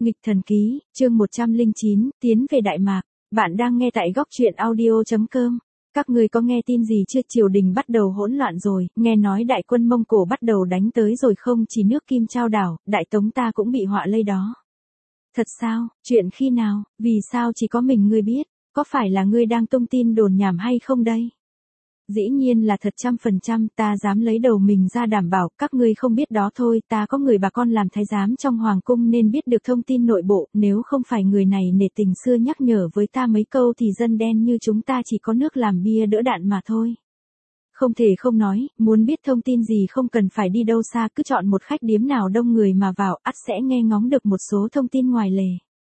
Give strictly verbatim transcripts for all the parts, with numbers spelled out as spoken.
Nghịch thần ký, chương một trăm lẻ chín, tiến về Đại Mạc. Bạn đang nghe tại góc truyện audio chấm com. Các người có nghe tin gì chưa? Triều đình bắt đầu hỗn loạn rồi, nghe nói đại quân Mông Cổ bắt đầu đánh tới rồi, không chỉ nước Kim Chao đảo, Đại Tống ta cũng bị họa lây đó. Thật sao? Chuyện khi nào? Vì sao chỉ có mình ngươi biết? Có phải là ngươi đang tung tin đồn nhảm hay không đây? Dĩ nhiên là thật trăm phần trăm, ta dám lấy đầu mình ra đảm bảo, các ngươi không biết đó thôi, ta có người bà con làm thái giám trong hoàng cung nên biết được thông tin nội bộ, nếu không phải người này nể tình xưa nhắc nhở với ta mấy câu thì dân đen như chúng ta chỉ có nước làm bia đỡ đạn mà thôi. Không thể không nói, muốn biết thông tin gì không cần phải đi đâu xa, cứ chọn một khách điếm nào đông người mà vào, ắt sẽ nghe ngóng được một số thông tin ngoài lề.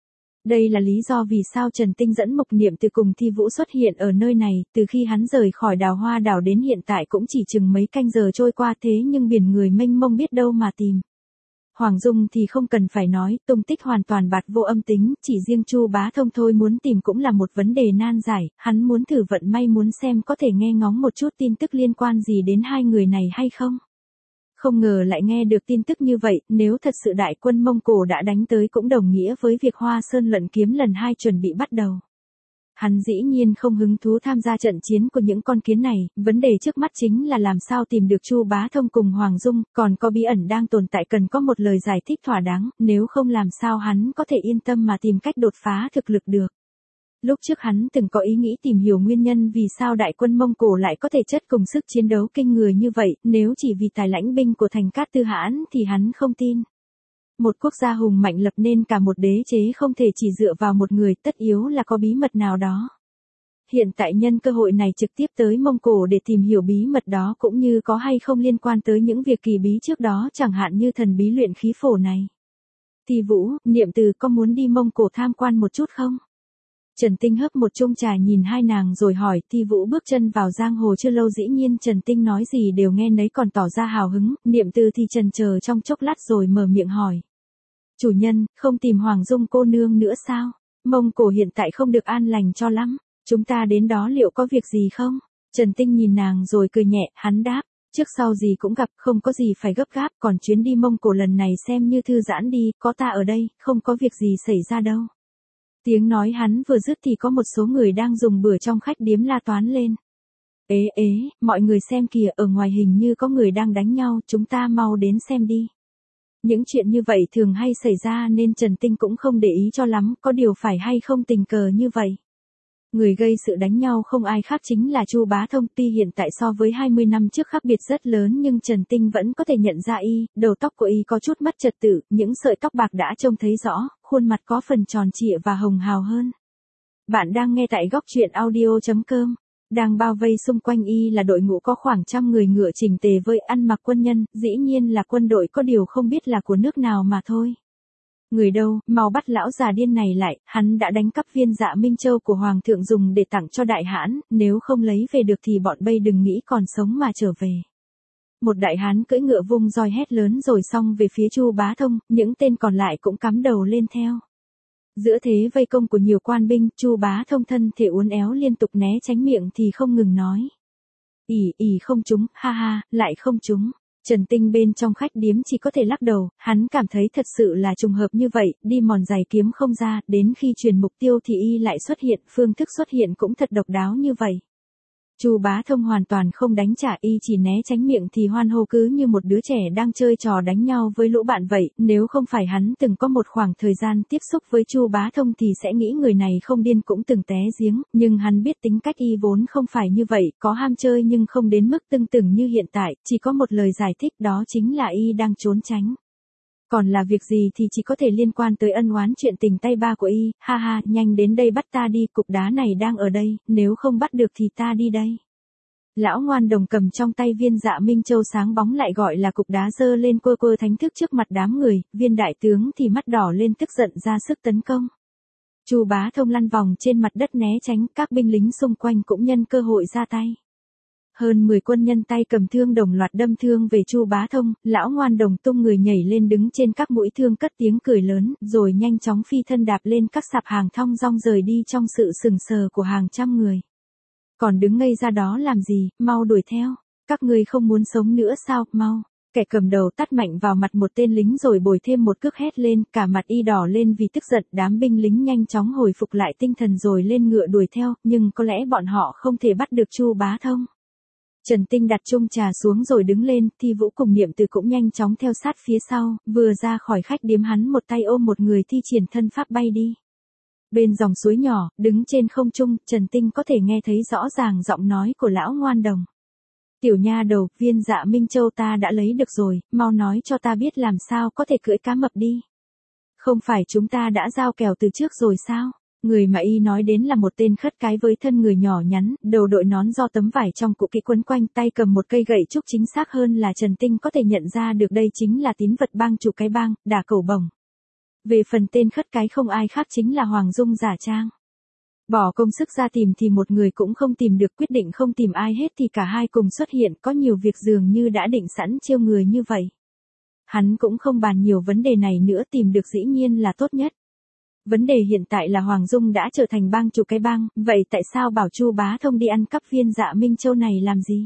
Đây là lý do vì sao Trần Tinh dẫn Mộc Niệm Từ cùng Thi Vũ xuất hiện ở nơi này, từ khi hắn rời khỏi Đào Hoa đảo đến hiện tại cũng chỉ chừng mấy canh giờ trôi qua, thế nhưng biển người mênh mông biết đâu mà tìm. Hoàng Dung thì không cần phải nói, tung tích hoàn toàn bạt vô âm tính, chỉ riêng Chu Bá Thông thôi muốn tìm cũng là một vấn đề nan giải, hắn muốn thử vận may muốn xem có thể nghe ngóng một chút tin tức liên quan gì đến hai người này hay không. Không ngờ lại nghe được tin tức như vậy, nếu thật sự đại quân Mông Cổ đã đánh tới cũng đồng nghĩa với việc Hoa Sơn luận kiếm lần hai chuẩn bị bắt đầu. Hắn dĩ nhiên không hứng thú tham gia trận chiến của những con kiến này, vấn đề trước mắt chính là làm sao tìm được Chu Bá Thông cùng Hoàng Dung, còn có bí ẩn đang tồn tại cần có một lời giải thích thỏa đáng, nếu không làm sao hắn có thể yên tâm mà tìm cách đột phá thực lực được. Lúc trước hắn từng có ý nghĩ tìm hiểu nguyên nhân vì sao đại quân Mông Cổ lại có thể chất cùng sức chiến đấu kinh người như vậy, nếu chỉ vì tài lãnh binh của Thành Cát Tư Hãn thì hắn không tin. Một quốc gia hùng mạnh lập nên cả một đế chế không thể chỉ dựa vào một người, tất yếu là có bí mật nào đó. Hiện tại nhân cơ hội này trực tiếp tới Mông Cổ để tìm hiểu bí mật đó cũng như có hay không liên quan tới những việc kỳ bí trước đó, chẳng hạn như thần bí luyện khí phổ này. Thi Vũ, Niệm Từ có muốn đi Mông Cổ tham quan một chút không? Trần Tinh hấp một chung trà nhìn hai nàng rồi hỏi. Thi Vũ bước chân vào giang hồ chưa lâu, dĩ nhiên Trần Tinh nói gì đều nghe nấy, còn tỏ ra hào hứng. Niệm Từ thì chần chờ trong chốc lát rồi mở miệng hỏi. Chủ nhân, không tìm Hoàng Dung cô nương nữa sao? Mông Cổ hiện tại không được an lành cho lắm, chúng ta đến đó liệu có việc gì không? Trần Tinh nhìn nàng rồi cười nhẹ, hắn đáp. Trước sau gì cũng gặp, không có gì phải gấp gáp, còn chuyến đi Mông Cổ lần này xem như thư giãn đi, có ta ở đây, không có việc gì xảy ra đâu. Tiếng nói hắn vừa dứt thì có một số người đang dùng bữa trong khách điếm la toán lên. Ế ế, mọi người xem kìa, ở ngoài hình như có người đang đánh nhau, chúng ta mau đến xem đi. Những chuyện như vậy thường hay xảy ra nên Trần Tinh cũng không để ý cho lắm, có điều phải hay không tình cờ như vậy. Người gây sự đánh nhau không ai khác chính là Chu Bá Thông, tuy hiện tại so với hai mươi năm trước khác biệt rất lớn nhưng Trần Tinh vẫn có thể nhận ra y, đầu tóc của y có chút mất trật tự, những sợi tóc bạc đã trông thấy rõ, khuôn mặt có phần tròn trịa và hồng hào hơn. Bạn đang nghe tại góc truyện audio chấm com. Đang bao vây xung quanh y là đội ngũ có khoảng trăm người ngựa chỉnh tề với ăn mặc quân nhân, dĩ nhiên là quân đội, có điều không biết là của nước nào mà thôi. Người đâu, mau bắt lão già điên này lại, hắn đã đánh cắp viên Dạ Minh Châu của Hoàng thượng dùng để tặng cho đại hãn, nếu không lấy về được thì bọn bây đừng nghĩ còn sống mà trở về. Một đại hán cưỡi ngựa vung roi hét lớn rồi xong về phía Chu Bá Thông, những tên còn lại cũng cắm đầu lên theo. Giữa thế vây công của nhiều quan binh, Chu Bá Thông thân thể uốn éo liên tục né tránh, miệng thì không ngừng nói. Ỉ ỉ không trúng, ha ha, lại không trúng. Trần Tinh bên trong khách điếm chỉ có thể lắc đầu, hắn cảm thấy thật sự là trùng hợp như vậy, đi mòn giày kiếm không ra, đến khi truyền mục tiêu thì y lại xuất hiện, phương thức xuất hiện cũng thật độc đáo như vậy. Chu Bá Thông hoàn toàn không đánh trả, y chỉ né tránh, miệng thì hoan hô cứ như một đứa trẻ đang chơi trò đánh nhau với lũ bạn vậy, nếu không phải hắn từng có một khoảng thời gian tiếp xúc với Chu Bá Thông thì sẽ nghĩ người này không điên cũng từng té giếng, nhưng hắn biết tính cách y vốn không phải như vậy, có ham chơi nhưng không đến mức tưng tửng như hiện tại, chỉ có một lời giải thích đó chính là y đang trốn tránh. Còn là việc gì thì chỉ có thể liên quan tới ân oán chuyện tình tay ba của y, ha ha, nhanh đến đây bắt ta đi, cục đá này đang ở đây, nếu không bắt được thì ta đi đây. Lão Ngoan Đồng cầm trong tay viên Dạ Minh Châu sáng bóng lại gọi là cục đá giơ lên quơ quơ thánh thức trước mặt đám người, viên đại tướng thì mắt đỏ lên tức giận ra sức tấn công. Chu Bá Thông lăn vòng trên mặt đất né tránh, các binh lính xung quanh cũng nhân cơ hội ra tay. Hơn mười quân nhân tay cầm thương đồng loạt đâm thương về Chu Bá Thông, Lão Ngoan Đồng tung người nhảy lên đứng trên các mũi thương cất tiếng cười lớn, rồi nhanh chóng phi thân đạp lên các sạp hàng thong dong rời đi trong sự sừng sờ của hàng trăm người. Còn đứng ngây ra đó làm gì, mau đuổi theo, các ngươi không muốn sống nữa sao, mau. Kẻ cầm đầu tát mạnh vào mặt một tên lính rồi bồi thêm một cước hét lên, cả mặt y đỏ lên vì tức giận. Đám binh lính nhanh chóng hồi phục lại tinh thần rồi lên ngựa đuổi theo, nhưng có lẽ bọn họ không thể bắt được Chu Bá Thông. Trần Tinh đặt chung trà xuống rồi đứng lên, Thi Vũ cùng Niệm Từ cũng nhanh chóng theo sát phía sau, vừa ra khỏi khách điếm hắn một tay ôm một người thi triển thân pháp bay đi. Bên dòng suối nhỏ, đứng trên không trung, Trần Tinh có thể nghe thấy rõ ràng giọng nói của lão Ngoan Đồng. Tiểu nha đầu, viên Dạ Minh Châu ta đã lấy được rồi, mau nói cho ta biết làm sao có thể cưỡi cá mập đi. Không phải chúng ta đã giao kèo từ trước rồi sao? Người mà y nói đến là một tên khất cái với thân người nhỏ nhắn, đầu đội nón do tấm vải trong cụ kỹ quấn quanh, tay cầm một cây gậy trúc, chính xác hơn là Trần Tinh có thể nhận ra được đây chính là tín vật bang chủ cái bang, Đả Cẩu Bổng. Về phần tên khất cái không ai khác chính là Hoàng Dung giả trang. Bỏ công sức ra tìm thì một người cũng không tìm được, quyết định không tìm ai hết thì cả hai cùng xuất hiện, có nhiều việc dường như đã định sẵn chiêu người như vậy. Hắn cũng không bàn nhiều vấn đề này nữa, tìm được dĩ nhiên là tốt nhất. Vấn đề hiện tại là Hoàng Dung đã trở thành bang chủ cái bang, vậy tại sao bảo Chu Bá Thông đi ăn cắp viên Dạ Minh Châu này làm gì?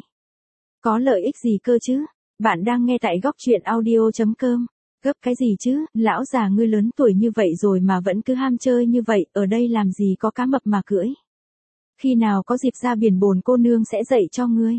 Có lợi ích gì cơ chứ? Bạn đang nghe tại góc truyện audio chấm com. Gấp cái gì chứ, lão già ngươi lớn tuổi như vậy rồi mà vẫn cứ ham chơi như vậy, ở đây làm gì có cá mập mà cưỡi. Khi nào có dịp ra biển bồn cô nương sẽ dạy cho ngươi.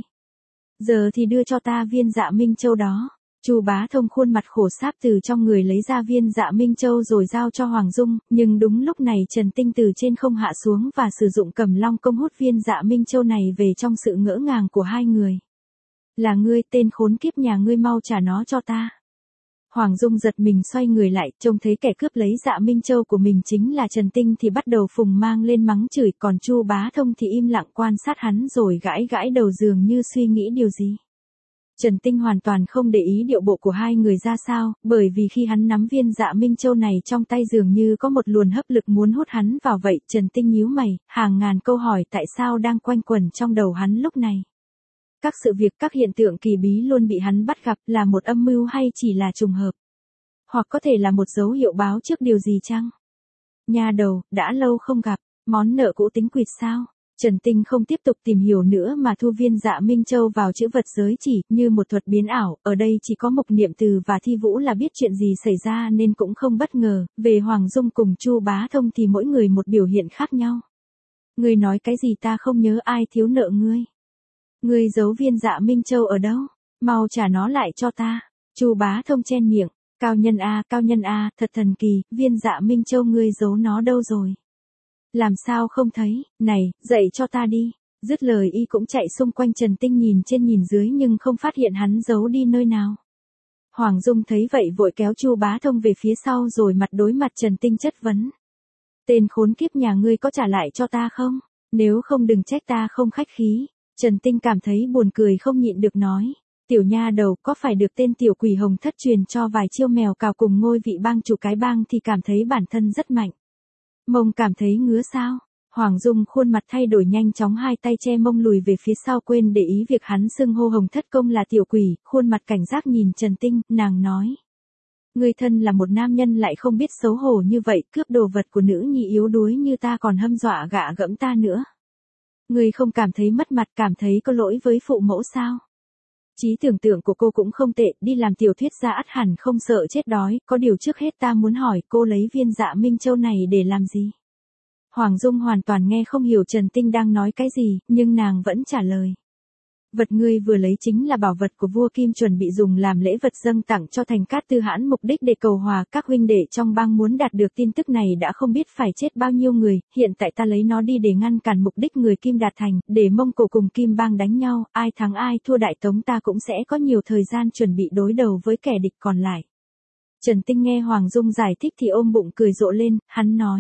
Giờ thì đưa cho ta viên Dạ Minh Châu đó. Chu Bá Thông khuôn mặt khổ sáp từ trong người lấy ra viên Dạ Minh Châu rồi giao cho Hoàng Dung, nhưng đúng lúc này Trần Tinh từ trên không hạ xuống và sử dụng Cầm Long công hút viên Dạ Minh Châu này về trong sự ngỡ ngàng của hai người. Là ngươi, tên khốn kiếp nhà ngươi, mau trả nó cho ta. Hoàng Dung giật mình xoay người lại, trông thấy kẻ cướp lấy Dạ Minh Châu của mình chính là Trần Tinh thì bắt đầu phùng mang lên mắng chửi, còn Chu Bá Thông thì im lặng quan sát hắn rồi gãi gãi đầu dường như suy nghĩ điều gì. Trần Tinh hoàn toàn không để ý điệu bộ của hai người ra sao, bởi vì khi hắn nắm viên Dạ Minh Châu này trong tay dường như có một luồn hấp lực muốn hút hắn vào vậy. Trần Tinh nhíu mày, hàng ngàn câu hỏi tại sao đang quanh quẩn trong đầu hắn lúc này. Các sự việc, các hiện tượng kỳ bí luôn bị hắn bắt gặp, là một âm mưu hay chỉ là trùng hợp? Hoặc có thể là một dấu hiệu báo trước điều gì chăng? Nha đầu, đã lâu không gặp, món nợ cũ tính quỵt sao? Trần Tinh không tiếp tục tìm hiểu nữa mà thu viên Dạ Minh Châu vào chữ vật giới chỉ, như một thuật biến ảo. Ở đây chỉ có Mộc Niệm Từ và Thi Vũ là biết chuyện gì xảy ra nên cũng không bất ngờ. Về Hoàng Dung cùng Chu Bá Thông thì mỗi người một biểu hiện khác nhau. Ngươi nói cái gì ta không nhớ, ai thiếu nợ ngươi? Ngươi giấu viên Dạ Minh Châu ở đâu? Mau trả nó lại cho ta. Chu Bá Thông chen miệng. Cao nhân a, cao nhân a, thật thần kỳ, viên Dạ Minh Châu ngươi giấu nó đâu rồi? Làm sao không thấy, này, dạy cho ta đi. Dứt lời y cũng chạy xung quanh Trần Tinh nhìn trên nhìn dưới nhưng không phát hiện hắn giấu đi nơi nào. Hoàng Dung thấy vậy vội kéo Chu Bá Thông về phía sau rồi mặt đối mặt Trần Tinh chất vấn. Tên khốn kiếp nhà ngươi có trả lại cho ta không? Nếu không đừng trách ta không khách khí. Trần Tinh cảm thấy buồn cười không nhịn được nói. Tiểu nha đầu, có phải được tên tiểu quỷ hồng thất truyền cho vài chiêu mèo cào cùng ngôi vị bang chủ cái bang thì cảm thấy bản thân rất mạnh? Mông cảm thấy ngứa sao? Hoàng Dung khuôn mặt thay đổi nhanh chóng, hai tay che mông lùi về phía sau, quên để ý việc hắn xưng hô Hồng Thất Công là tiểu quỷ, khuôn mặt cảnh giác nhìn Trần Tinh, nàng nói. Ngươi thân là một nam nhân lại không biết xấu hổ như vậy, cướp đồ vật của nữ nhi yếu đuối như ta còn hâm dọa gạ gẫm ta nữa. Ngươi không cảm thấy mất mặt, cảm thấy có lỗi với phụ mẫu sao? Trí tưởng tượng của cô cũng không tệ, đi làm tiểu thuyết gia ắt hẳn không sợ chết đói, có điều trước hết ta muốn hỏi cô lấy viên Dạ Minh Châu này để làm gì? Hoàng Dung hoàn toàn nghe không hiểu Trần Tinh đang nói cái gì, nhưng nàng vẫn trả lời. Vật ngươi vừa lấy chính là bảo vật của vua Kim, chuẩn bị dùng làm lễ vật dâng tặng cho Thành Cát Tư Hãn, mục đích để cầu hòa. Các huynh đệ trong bang muốn đạt được tin tức này đã không biết phải chết bao nhiêu người, hiện tại ta lấy nó đi để ngăn cản mục đích người Kim đạt thành, để Mông Cổ cùng Kim bang đánh nhau, ai thắng ai thua Đại Tống ta cũng sẽ có nhiều thời gian chuẩn bị đối đầu với kẻ địch còn lại. Trần Tinh nghe Hoàng Dung giải thích thì ôm bụng cười rộ lên, hắn nói.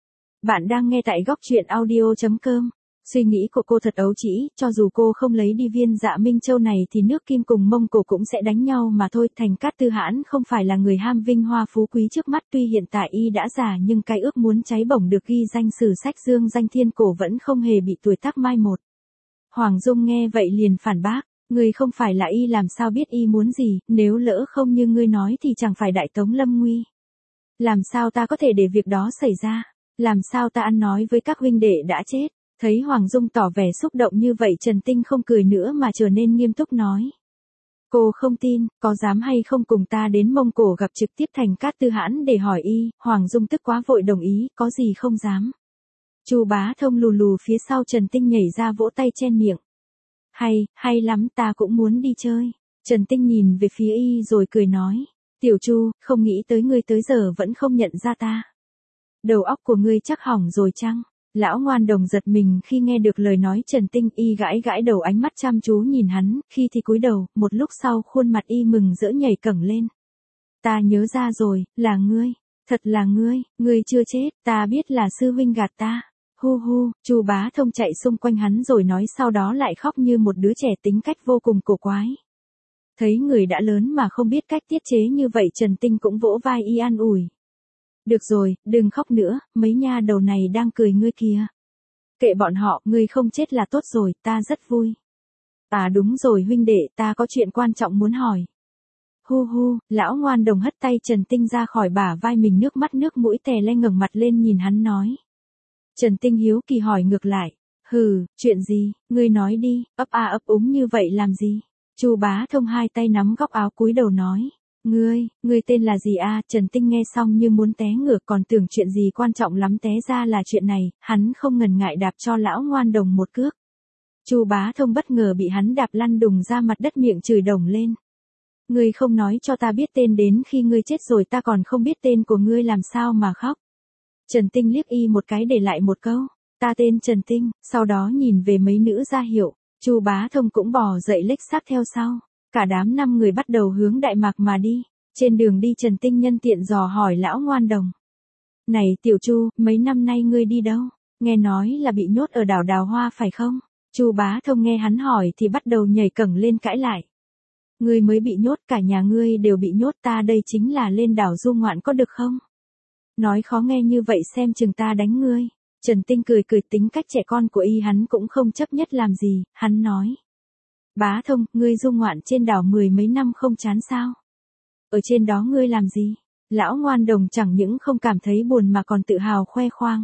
Bạn đang nghe tại góc truyện audio chấm com. Suy nghĩ của cô thật ấu trĩ, cho dù cô không lấy đi viên Dạ Minh Châu này thì nước Kim cùng Mông Cổ cũng sẽ đánh nhau mà thôi. Thành Cát Tư Hãn không phải là người ham vinh hoa phú quý trước mắt, tuy hiện tại y đã già nhưng cái ước muốn cháy bỏng được ghi danh sử sách dương danh thiên cổ vẫn không hề bị tuổi tác mai một. Hoàng Dung nghe vậy liền phản bác, ngươi không phải là y làm sao biết y muốn gì, nếu lỡ không như ngươi nói thì chẳng phải Đại Tống lâm nguy. Làm sao ta có thể để việc đó xảy ra, làm sao ta ăn nói với các huynh đệ đã chết. Thấy Hoàng Dung tỏ vẻ xúc động như vậy, Trần Tinh không cười nữa mà trở nên nghiêm túc nói. Cô không tin, có dám hay không cùng ta đến Mông Cổ gặp trực tiếp Thành Cát Tư Hãn để hỏi y, Hoàng Dung tức quá vội đồng ý, có gì không dám. Chu Bá Thông lù lù phía sau Trần Tinh nhảy ra vỗ tay chen miệng. Hay, hay lắm, ta cũng muốn đi chơi. Trần Tinh nhìn về phía y rồi cười nói. Tiểu Chu, không nghĩ tới ngươi tới giờ vẫn không nhận ra ta. Đầu óc của ngươi chắc hỏng rồi chăng? Lão Ngoan Đồng giật mình khi nghe được lời nói Trần Tinh, y gãi gãi đầu, ánh mắt chăm chú nhìn hắn, khi thì cúi đầu, một lúc sau khuôn mặt y mừng rỡ nhảy cẫng lên. Ta nhớ ra rồi, là ngươi, thật là ngươi, ngươi chưa chết, ta biết là sư huynh gạt ta. Hu hu, Chu Bá Thông chạy xung quanh hắn rồi nói, sau đó lại khóc như một đứa trẻ, tính cách vô cùng cổ quái. Thấy người đã lớn mà không biết cách tiết chế như vậy, Trần Tinh cũng vỗ vai y an ủi. Được rồi, đừng khóc nữa, mấy nha đầu này đang cười ngươi kìa. Kệ bọn họ, ngươi không chết là tốt rồi, ta rất vui. À đúng rồi huynh đệ, ta có chuyện quan trọng muốn hỏi. Hu hu, Lão Ngoan Đồng hất tay Trần Tinh ra khỏi bả vai mình, nước mắt nước mũi tè le, ngẩng mặt lên nhìn hắn nói. Trần Tinh hiếu kỳ hỏi ngược lại. Hừ, chuyện gì, ngươi nói đi, ấp a ấp úng như vậy làm gì? Chu Bá Thông hai tay nắm góc áo cúi đầu nói. Ngươi, ngươi tên là gì a? Trần Tinh nghe xong như muốn té ngửa, còn tưởng chuyện gì quan trọng lắm, té ra là chuyện này, hắn không ngần ngại đạp cho Lão Ngoan Đồng một cước. Chu Bá Thông bất ngờ bị hắn đạp lăn đùng ra mặt đất, miệng chửi đồng lên. Ngươi không nói cho ta biết tên, đến khi ngươi chết rồi ta còn không biết tên của ngươi, làm sao mà khóc. Trần Tinh liếc y một cái để lại một câu. Ta tên Trần Tinh, sau đó nhìn về mấy nữ ra hiệu. Chu Bá Thông cũng bò dậy lếch xác theo sau. Cả đám năm người bắt đầu hướng Đại Mạc mà đi. Trên đường đi Trần Tinh nhân tiện dò hỏi Lão Ngoan Đồng. Này Tiểu Chu, mấy năm nay ngươi đi đâu? Nghe nói là bị nhốt ở đảo Đào Hoa phải không? Chu Bá Thông nghe hắn hỏi thì bắt đầu nhảy cẫng lên cãi lại. Ngươi mới bị nhốt, cả nhà ngươi đều bị nhốt, ta đây chính là lên đảo du ngoạn có được không? Nói khó nghe như vậy xem chừng ta đánh ngươi. Trần Tinh cười cười, tính cách trẻ con của y hắn cũng không chấp nhất làm gì, hắn nói. Bá Thông, ngươi du ngoạn trên đảo mười mấy năm không chán sao? Ở trên đó ngươi làm gì? Lão Ngoan Đồng chẳng những không cảm thấy buồn mà còn tự hào khoe khoang.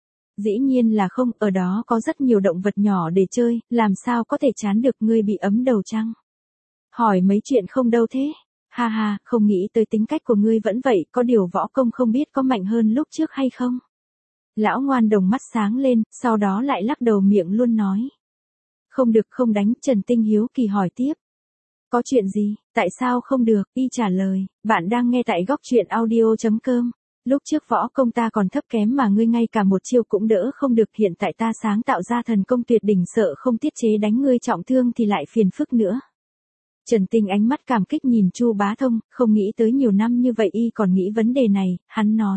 Dĩ nhiên là không, ở đó có rất nhiều động vật nhỏ để chơi, làm sao có thể chán được, ngươi bị ấm đầu chăng? Hỏi mấy chuyện không đâu thế? Ha ha, không nghĩ tới tính cách của ngươi vẫn vậy, có điều võ công không biết có mạnh hơn lúc trước hay không? Lão Ngoan Đồng mắt sáng lên, sau đó lại lắc đầu, miệng luôn nói. Không được, không đánh. Trần Tinh hiếu kỳ hỏi tiếp. Có chuyện gì, tại sao không được? Y trả lời, bạn đang nghe tại góc truyện audio chấm com. Lúc trước võ công ta còn thấp kém mà ngươi ngay cả một chiêu cũng đỡ không được, hiện tại ta sáng tạo ra thần công tuyệt đỉnh, sợ không tiết chế đánh ngươi trọng thương thì lại phiền phức nữa. Trần Tinh ánh mắt cảm kích nhìn Chu Bá Thông, không nghĩ tới nhiều năm như vậy y còn nghĩ vấn đề này, hắn nói.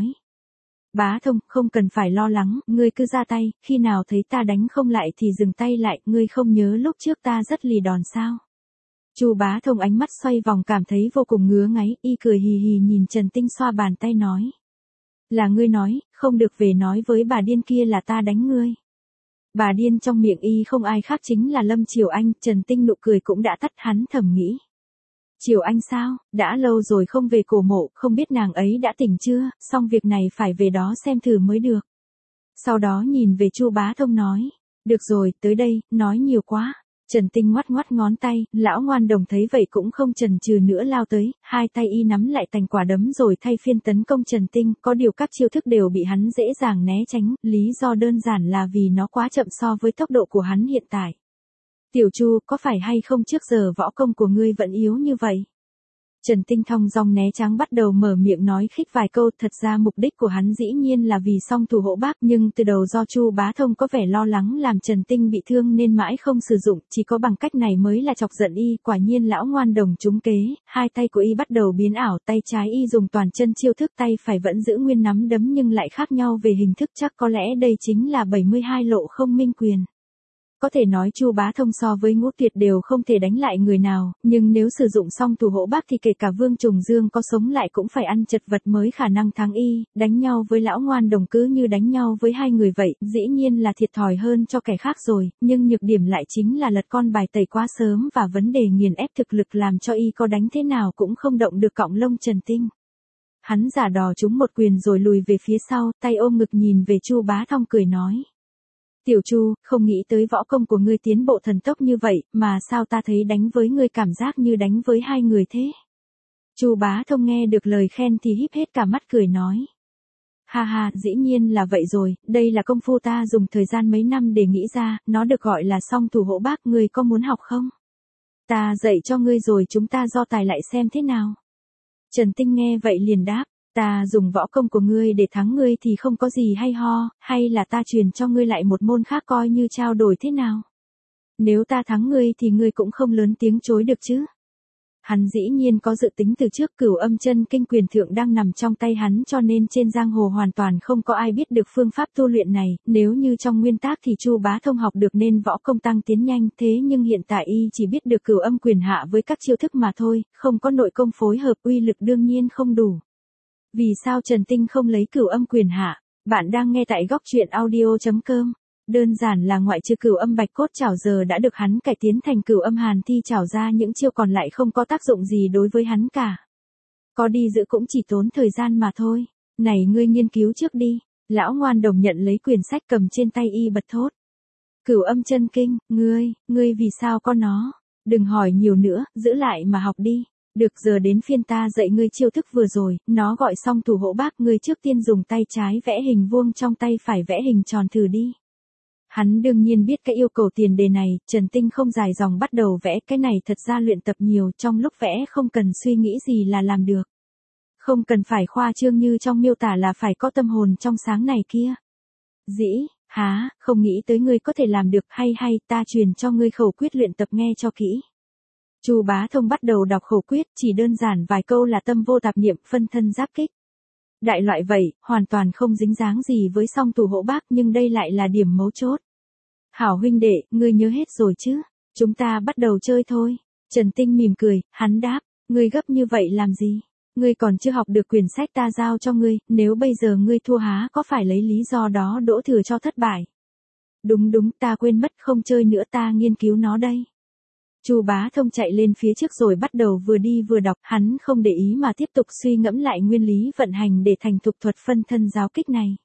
Bá Thông, không cần phải lo lắng, ngươi cứ ra tay, khi nào thấy ta đánh không lại thì dừng tay lại, ngươi không nhớ lúc trước ta rất lì đòn sao? Chu Bá Thông ánh mắt xoay vòng, cảm thấy vô cùng ngứa ngáy, y cười hì hì nhìn Trần Tinh xoa bàn tay nói. Là ngươi nói, không được về nói với bà điên kia là ta đánh ngươi. Bà điên trong miệng y không ai khác chính là Lâm Triều Anh. Trần Tinh nụ cười cũng đã tắt, hắn thầm nghĩ. Triều Anh sao, đã lâu rồi không về cổ mộ, không biết nàng ấy đã tỉnh chưa, xong việc này phải về đó xem thử mới được. Sau đó nhìn về Chu Bá Thông nói. Được rồi, tới đây, nói nhiều quá. Trần Tinh ngoắt ngoắt ngón tay, Lão Ngoan Đồng thấy vậy cũng không chần chừ nữa lao tới, hai tay y nắm lại thành quả đấm rồi thay phiên tấn công Trần Tinh, có điều các chiêu thức đều bị hắn dễ dàng né tránh, lý do đơn giản là vì nó quá chậm so với tốc độ của hắn hiện tại. Tiểu Chu, có phải hay không trước giờ võ công của ngươi vẫn yếu như vậy? Trần Tinh thong dong né tránh, bắt đầu mở miệng nói khích vài câu, thật ra mục đích của hắn dĩ nhiên là vì song thủ hộ bác, nhưng từ đầu do Chu Bá Thông có vẻ lo lắng làm Trần Tinh bị thương nên mãi không sử dụng, chỉ có bằng cách này mới là chọc giận y. Quả nhiên Lão Ngoan Đồng trúng kế, hai tay của y bắt đầu biến ảo, tay trái y dùng toàn chân chiêu thức, tay phải vẫn giữ nguyên nắm đấm nhưng lại khác nhau về hình thức, chắc có lẽ đây chính là bảy mươi hai lộ không minh quyền. Có thể nói Chu Bá Thông so với Ngũ Tuyệt đều không thể đánh lại người nào, nhưng nếu sử dụng xong thủ hộ bác thì kể cả Vương Trùng Dương có sống lại cũng phải ăn chật vật mới khả năng thắng y. Đánh nhau với Lão Ngoan Đồng cứ như đánh nhau với hai người vậy, dĩ nhiên là thiệt thòi hơn cho kẻ khác rồi, nhưng nhược điểm lại chính là lật con bài tẩy quá sớm và vấn đề nghiền ép thực lực làm cho y có đánh thế nào cũng không động được cọng lông Trần Tinh. Hắn giả đò trúng một quyền rồi lùi về phía sau, tay ôm ngực nhìn về Chu Bá Thông cười nói. Tiểu Chu, không nghĩ tới võ công của ngươi tiến bộ thần tốc như vậy, mà sao ta thấy đánh với ngươi cảm giác như đánh với hai người thế? Chu Bá Thông nghe được lời khen thì híp hết cả mắt cười nói. Ha ha, dĩ nhiên là vậy rồi, đây là công phu ta dùng thời gian mấy năm để nghĩ ra, nó được gọi là song thủ hộ bác, ngươi có muốn học không? Ta dạy cho ngươi rồi chúng ta do tài lại xem thế nào. Trần Tinh nghe vậy liền đáp, ta dùng võ công của ngươi để thắng ngươi thì không có gì hay ho, hay là ta truyền cho ngươi lại một môn khác coi như trao đổi thế nào? Nếu ta thắng ngươi thì ngươi cũng không lớn tiếng chối được chứ. Hắn dĩ nhiên có dự tính từ trước, Cửu Âm Chân Kinh quyền thượng đang nằm trong tay hắn cho nên trên giang hồ hoàn toàn không có ai biết được phương pháp tu luyện này, nếu như trong nguyên tắc thì Chu Bá Thông học được nên võ công tăng tiến nhanh, thế nhưng hiện tại y chỉ biết được Cửu Âm quyền hạ với các chiêu thức mà thôi, không có nội công phối hợp, uy lực đương nhiên không đủ. Vì sao Trần Tinh không lấy Cửu Âm quyền hạ? Bạn đang nghe tại góc truyện audio chấm com. Đơn giản là ngoại trừ Cửu Âm Bạch Cốt Chảo giờ đã được hắn cải tiến thành Cửu Âm Hàn Thi Chảo ra, những chiêu còn lại không có tác dụng gì đối với hắn cả. Có đi giữ cũng chỉ tốn thời gian mà thôi. Này ngươi nghiên cứu trước đi. Lão Ngoan Đồng nhận lấy quyển sách cầm trên tay y bật thốt. Cửu Âm Chân Kinh, ngươi, ngươi vì sao có nó? Đừng hỏi nhiều nữa, giữ lại mà học đi. Được, giờ đến phiên ta dạy ngươi chiêu thức vừa rồi, nó gọi song thủ hộ bác, ngươi trước tiên dùng tay trái vẽ hình vuông, trong tay phải vẽ hình tròn thử đi. Hắn đương nhiên biết cái yêu cầu tiền đề này, Trần Tinh không dài dòng bắt đầu vẽ, cái này thật ra luyện tập nhiều, trong lúc vẽ không cần suy nghĩ gì là làm được. Không cần phải khoa trương như trong miêu tả là phải có tâm hồn trong sáng này kia. Dĩ, há, không nghĩ tới ngươi có thể làm được, hay hay, ta truyền cho ngươi khẩu quyết luyện tập nghe cho kỹ. Chu Bá Thông bắt đầu đọc khẩu quyết, chỉ đơn giản vài câu là tâm vô tạp niệm, phân thân giáp kích. Đại loại vậy, hoàn toàn không dính dáng gì với song thủ hộ bác, nhưng đây lại là điểm mấu chốt. Hảo huynh đệ, ngươi nhớ hết rồi chứ? Chúng ta bắt đầu chơi thôi. Trần Tinh mỉm cười, hắn đáp, ngươi gấp như vậy làm gì? Ngươi còn chưa học được quyển sách ta giao cho ngươi, nếu bây giờ ngươi thua há có phải lấy lý do đó đổ thừa cho thất bại? Đúng đúng, ta quên mất, không chơi nữa, ta nghiên cứu nó đây. Chu Bá Thông chạy lên phía trước rồi bắt đầu vừa đi vừa đọc, hắn không để ý mà tiếp tục suy ngẫm lại nguyên lý vận hành để thành thục thuật phân thân giáo kích này.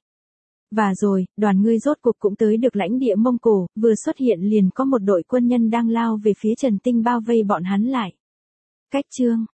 Và rồi, đoàn ngươi rốt cuộc cũng tới được lãnh địa Mông Cổ, vừa xuất hiện liền có một đội quân nhân đang lao về phía Trần Tinh bao vây bọn hắn lại. Cách chương